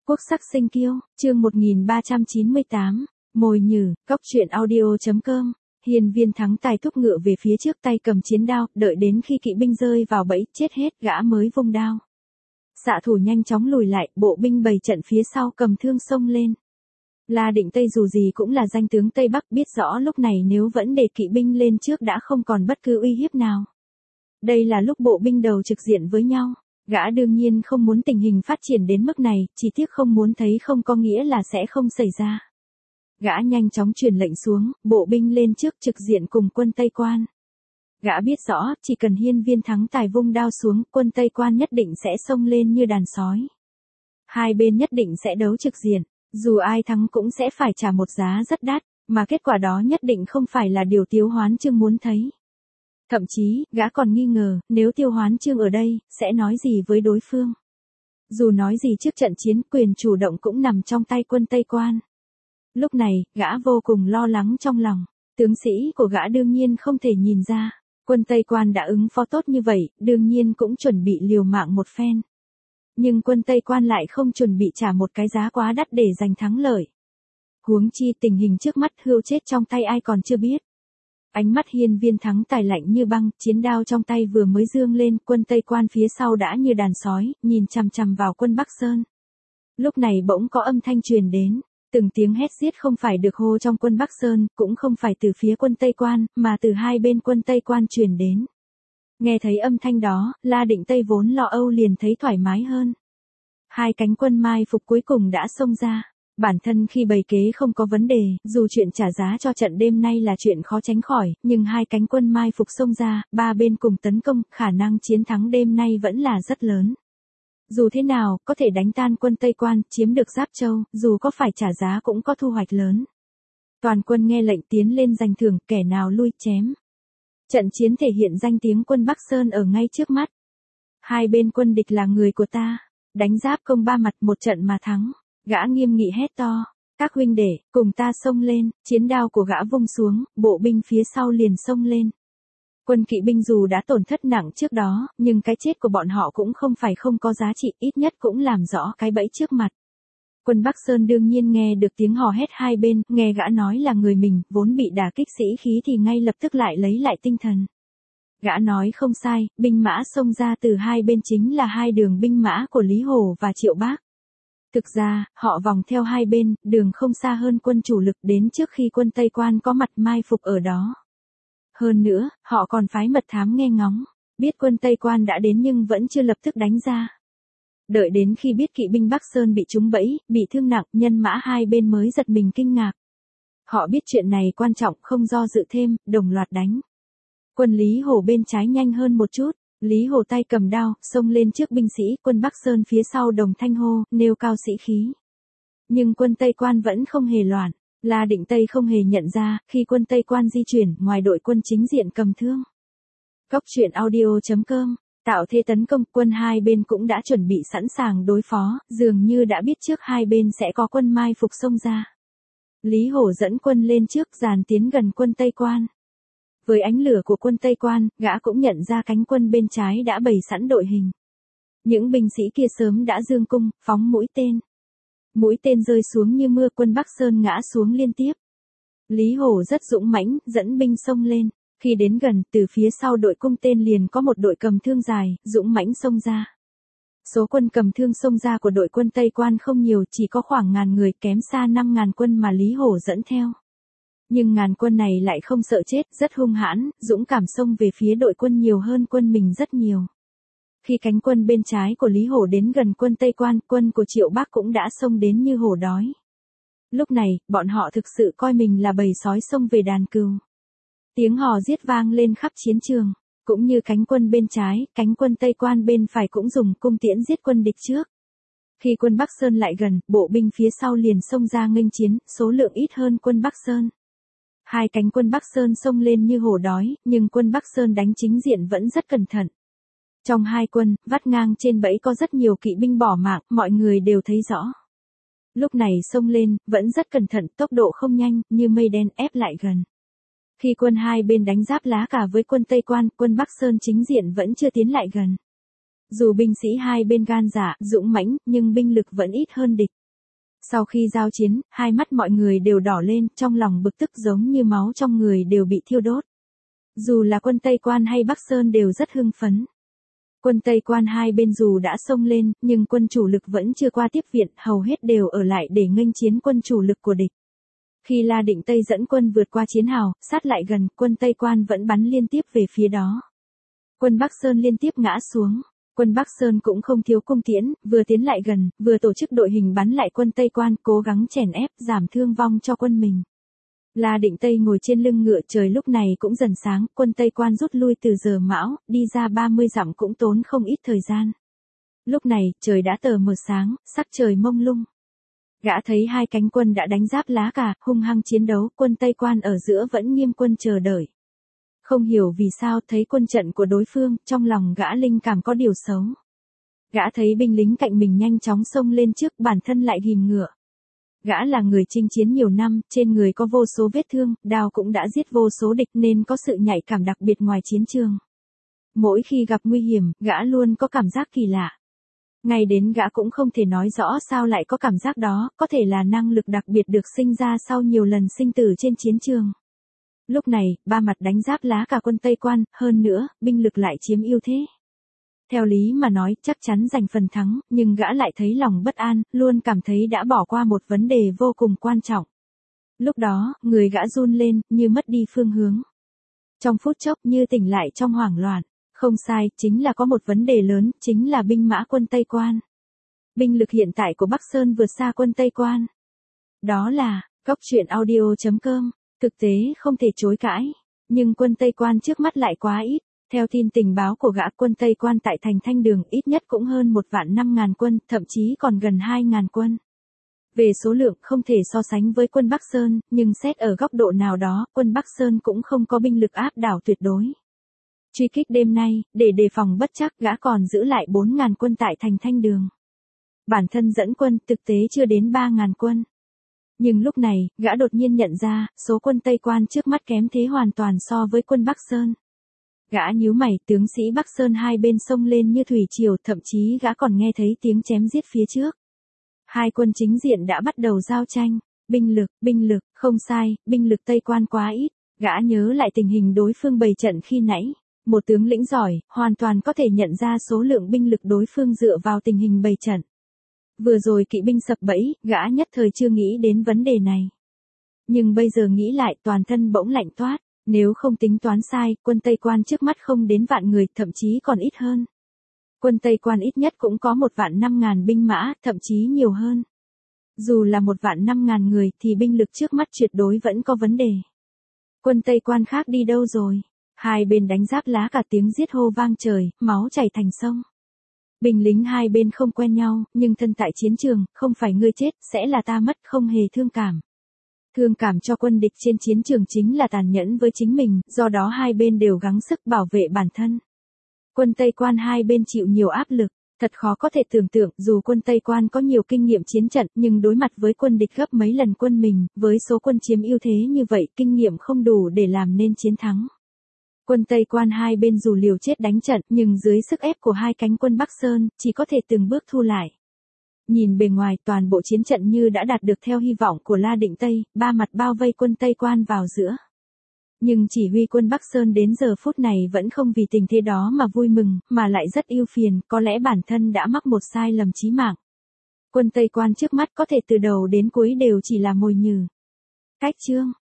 Quốc sắc sinh kiêu, chương 1398, mồi nhử, cóc truyện audio.com, Hiên Viên Thắng Tài thúc ngựa về phía trước tay cầm chiến đao, đợi đến khi kỵ binh rơi vào bẫy, chết hết, gã mới vung đao. Xạ thủ nhanh chóng lùi lại, bộ binh bày trận phía sau cầm thương xông lên. La Định Tây dù gì cũng là danh tướng Tây Bắc, biết rõ lúc này nếu vẫn để kỵ binh lên trước đã không còn bất cứ uy hiếp nào. Đây là lúc bộ binh đầu trực diện với nhau. Gã đương nhiên không muốn tình hình phát triển đến mức này, chỉ tiếc không muốn thấy không có nghĩa là sẽ không xảy ra. Gã nhanh chóng truyền lệnh xuống, bộ binh lên trước trực diện cùng quân Tây Quan. Gã biết rõ, chỉ cần Hiên Viên Thắng Tài vung đao xuống, quân Tây Quan nhất định sẽ xông lên như đàn sói. Hai bên nhất định sẽ đấu trực diện, dù ai thắng cũng sẽ phải trả một giá rất đắt, mà kết quả đó nhất định không phải là điều Tiếu Hoán Chương muốn thấy. Thậm chí, gã còn nghi ngờ, nếu Tiêu Hoán Chương ở đây, sẽ nói gì với đối phương. Dù nói gì trước trận chiến, quyền chủ động cũng nằm trong tay quân Tây Quan. Lúc này, gã vô cùng lo lắng trong lòng. Tướng sĩ của gã đương nhiên không thể nhìn ra. Quân Tây Quan đã ứng phó tốt như vậy, đương nhiên cũng chuẩn bị liều mạng một phen. Nhưng quân Tây Quan lại không chuẩn bị trả một cái giá quá đắt để giành thắng lợi. Huống chi tình hình trước mắt hươu chết trong tay ai còn chưa biết. Ánh mắt Hiên Viên Thắng Tài lạnh như băng, chiến đao trong tay vừa mới dương lên, quân Tây Quan phía sau đã như đàn sói, nhìn chằm chằm vào quân Bắc Sơn. Lúc này bỗng có âm thanh truyền đến, từng tiếng hét giết không phải được hô trong quân Bắc Sơn, cũng không phải từ phía quân Tây Quan, mà từ hai bên quân Tây Quan truyền đến. Nghe thấy âm thanh đó, La Định Tây vốn lo âu liền thấy thoải mái hơn. Hai cánh quân mai phục cuối cùng đã xông ra. Bản thân khi bày kế không có vấn đề, dù chuyện trả giá cho trận đêm nay là chuyện khó tránh khỏi, nhưng hai cánh quân mai phục xông ra, ba bên cùng tấn công, khả năng chiến thắng đêm nay vẫn là rất lớn. Dù thế nào, có thể đánh tan quân Tây Quan, chiếm được Giáp Châu, dù có phải trả giá cũng có thu hoạch lớn. Toàn quân nghe lệnh tiến lên giành thưởng, kẻ nào lui chém. Trận chiến thể hiện danh tiếng quân Bắc Sơn ở ngay trước mắt. Hai bên quân địch là người của ta, đánh giáp công ba mặt một trận mà thắng. Gã nghiêm nghị hét to, các huynh đệ, cùng ta xông lên, chiến đao của gã vung xuống, bộ binh phía sau liền xông lên. Quân kỵ binh dù đã tổn thất nặng trước đó, nhưng cái chết của bọn họ cũng không phải không có giá trị, ít nhất cũng làm rõ cái bẫy trước mặt. Quân Bắc Sơn đương nhiên nghe được tiếng hò hét hai bên, nghe gã nói là người mình, vốn bị đả kích sĩ khí thì ngay lập tức lại lấy lại tinh thần. Gã nói không sai, binh mã xông ra từ hai bên chính là hai đường binh mã của Lý Hổ và Triệu Bác. Thực ra, họ vòng theo hai bên, đường không xa hơn quân chủ lực đến trước khi quân Tây Quan có mặt mai phục ở đó. Hơn nữa, họ còn phái mật thám nghe ngóng, biết quân Tây Quan đã đến nhưng vẫn chưa lập tức đánh ra. Đợi đến khi biết kỵ binh Bắc Sơn bị trúng bẫy, bị thương nặng, nhân mã hai bên mới giật mình kinh ngạc. Họ biết chuyện này quan trọng, không do dự thêm, đồng loạt đánh. Quân Lý Hổ bên trái nhanh hơn một chút. Lý Hổ tay cầm đao, xông lên trước binh sĩ, quân Bắc Sơn phía sau đồng thanh hô, nêu cao sĩ khí. Nhưng quân Tây Quan vẫn không hề loạn, La Định Tây không hề nhận ra, khi quân Tây Quan di chuyển, ngoài đội quân chính diện cầm thương. Cóc truyện audio.com, tạo thế tấn công, quân hai bên cũng đã chuẩn bị sẵn sàng đối phó, dường như đã biết trước hai bên sẽ có quân mai phục xông ra. Lý Hổ dẫn quân lên trước, dàn tiến gần quân Tây Quan. Với ánh lửa của quân Tây Quan, gã cũng nhận ra cánh quân bên trái đã bày sẵn đội hình. Những binh sĩ kia sớm đã dương cung, phóng mũi tên. Mũi tên rơi xuống như mưa, quân Bắc Sơn ngã xuống liên tiếp. Lý Hổ rất dũng mãnh, dẫn binh xông lên. Khi đến gần, từ phía sau đội cung tên liền có một đội cầm thương dài, dũng mãnh xông ra. Số quân cầm thương xông ra của đội quân Tây Quan không nhiều, chỉ có khoảng 1000 người, kém xa 5000 quân mà Lý Hổ dẫn theo. Nhưng 1000 quân này lại không sợ chết, rất hung hãn, dũng cảm xông về phía đội quân nhiều hơn quân mình rất nhiều. Khi cánh quân bên trái của Lý Hổ đến gần quân Tây Quan, quân của Triệu Bác cũng đã xông đến như hổ đói. Lúc này, bọn họ thực sự coi mình là bầy sói xông về đàn cừu. Tiếng hò giết vang lên khắp chiến trường, cũng như cánh quân bên trái, cánh quân Tây Quan bên phải cũng dùng cung tiễn giết quân địch trước. Khi quân Bắc Sơn lại gần, bộ binh phía sau liền xông ra nghênh chiến, số lượng ít hơn quân Bắc Sơn. Hai cánh quân Bắc Sơn xông lên như hổ đói, nhưng quân Bắc Sơn đánh chính diện vẫn rất cẩn thận. Trong hai quân, vắt ngang trên bẫy có rất nhiều kỵ binh bỏ mạng, mọi người đều thấy rõ. Lúc này xông lên, vẫn rất cẩn thận, tốc độ không nhanh, như mây đen ép lại gần. Khi quân hai bên đánh giáp lá cả với quân Tây Quan, quân Bắc Sơn chính diện vẫn chưa tiến lại gần. Dù binh sĩ hai bên gan dạ, dũng mãnh, nhưng binh lực vẫn ít hơn địch. Sau khi giao chiến, hai mắt mọi người đều đỏ lên, trong lòng bực tức giống như máu trong người đều bị thiêu đốt. Dù là quân Tây Quan hay Bắc Sơn đều rất hưng phấn. Quân Tây Quan hai bên dù đã xông lên, nhưng quân chủ lực vẫn chưa qua tiếp viện, hầu hết đều ở lại để nghênh chiến quân chủ lực của địch. Khi La Định Tây dẫn quân vượt qua chiến hào, sát lại gần, quân Tây Quan vẫn bắn liên tiếp về phía đó. Quân Bắc Sơn liên tiếp ngã xuống. Quân Bắc Sơn cũng không thiếu cung tiễn, vừa tiến lại gần, vừa tổ chức đội hình bắn lại quân Tây Quan, cố gắng chèn ép, giảm thương vong cho quân mình. La Định Tây ngồi trên lưng ngựa, trời lúc này cũng dần sáng, quân Tây Quan rút lui từ giờ mão, đi ra 30 dặm cũng tốn không ít thời gian. Lúc này, trời đã tờ mờ sáng, sắc trời mông lung. Gã thấy hai cánh quân đã đánh giáp lá cà, hung hăng chiến đấu, quân Tây Quan ở giữa vẫn nghiêm quân chờ đợi. Không hiểu vì sao thấy quân trận của đối phương, trong lòng gã linh cảm có điều xấu. Gã thấy binh lính cạnh mình nhanh chóng xông lên trước, bản thân lại ghim ngựa. Gã là người chinh chiến nhiều năm, trên người có vô số vết thương, đao cũng đã giết vô số địch nên có sự nhạy cảm đặc biệt ngoài chiến trường. Mỗi khi gặp nguy hiểm, gã luôn có cảm giác kỳ lạ. Ngay đến gã cũng không thể nói rõ sao lại có cảm giác đó, có thể là năng lực đặc biệt được sinh ra sau nhiều lần sinh tử trên chiến trường. Lúc này, ba mặt đánh giáp lá cả quân Tây Quan, hơn nữa, binh lực lại chiếm ưu thế. Theo lý mà nói, chắc chắn giành phần thắng, nhưng gã lại thấy lòng bất an, luôn cảm thấy đã bỏ qua một vấn đề vô cùng quan trọng. Lúc đó, người gã run lên, như mất đi phương hướng. Trong phút chốc như tỉnh lại trong hoảng loạn. Không sai, chính là có một vấn đề lớn, chính là binh mã quân Tây Quan. Binh lực hiện tại của Bắc Sơn vượt xa quân Tây Quan. Đó là, coctruyện.audio.com, thực tế không thể chối cãi. Nhưng quân Tây Quan trước mắt lại quá ít. Theo tin tình báo của gã, quân Tây Quan tại thành Thanh Đường ít nhất cũng hơn 1.500.000 quân, thậm chí còn gần 2.000 quân. Về số lượng không thể so sánh với quân Bắc Sơn, nhưng xét ở góc độ nào đó, quân Bắc Sơn cũng không có binh lực áp đảo tuyệt đối. Truy kích đêm nay, để đề phòng bất trắc, gã còn giữ lại 4.000 quân tại thành Thanh Đường. Bản thân dẫn quân thực tế chưa đến 3.000 quân. Nhưng lúc này, gã đột nhiên nhận ra, số quân Tây Quan trước mắt kém thế hoàn toàn so với quân Bắc Sơn. Gã nhíu mày, tướng sĩ Bắc Sơn hai bên sông lên như thủy triều, thậm chí gã còn nghe thấy tiếng chém giết phía trước. Hai quân chính diện đã bắt đầu giao tranh. Binh lực, không sai, binh lực Tây Quan quá ít. Gã nhớ lại tình hình đối phương bày trận khi nãy. Một tướng lĩnh giỏi, hoàn toàn có thể nhận ra số lượng binh lực đối phương dựa vào tình hình bày trận. Vừa rồi kỵ binh sập bẫy, gã nhất thời chưa nghĩ đến vấn đề này. Nhưng bây giờ nghĩ lại, toàn thân bỗng lạnh toát. Nếu không tính toán sai, quân Tây Quan trước mắt không đến vạn người, thậm chí còn ít hơn. Quân Tây Quan ít nhất cũng có 1.500.000 binh mã, thậm chí nhiều hơn. Dù là 1.500.000 người thì binh lực trước mắt tuyệt đối vẫn có vấn đề. Quân Tây Quan khác đi đâu rồi? Hai bên đánh giáp lá cả, tiếng giết hô vang trời, máu chảy thành sông. Binh lính hai bên không quen nhau, nhưng thân tại chiến trường, không phải ngươi chết, sẽ là ta mất, không hề thương cảm. Thương cảm cho quân địch trên chiến trường chính là tàn nhẫn với chính mình, do đó hai bên đều gắng sức bảo vệ bản thân. Quân Tây Quan hai bên chịu nhiều áp lực, thật khó có thể tưởng tượng, dù quân Tây Quan có nhiều kinh nghiệm chiến trận, nhưng đối mặt với quân địch gấp mấy lần quân mình, với số quân chiếm ưu thế như vậy, kinh nghiệm không đủ để làm nên chiến thắng. Quân Tây Quan hai bên dù liều chết đánh trận, nhưng dưới sức ép của hai cánh quân Bắc Sơn, chỉ có thể từng bước thu lại. Nhìn bề ngoài, toàn bộ chiến trận như đã đạt được theo hy vọng của La Định Tây, ba mặt bao vây quân Tây Quan vào giữa. Nhưng chỉ huy quân Bắc Sơn đến giờ phút này vẫn không vì tình thế đó mà vui mừng, mà lại rất ưu phiền, có lẽ bản thân đã mắc một sai lầm chí mạng. Quân Tây Quan trước mắt có thể từ đầu đến cuối đều chỉ là mồi nhử. Cách chương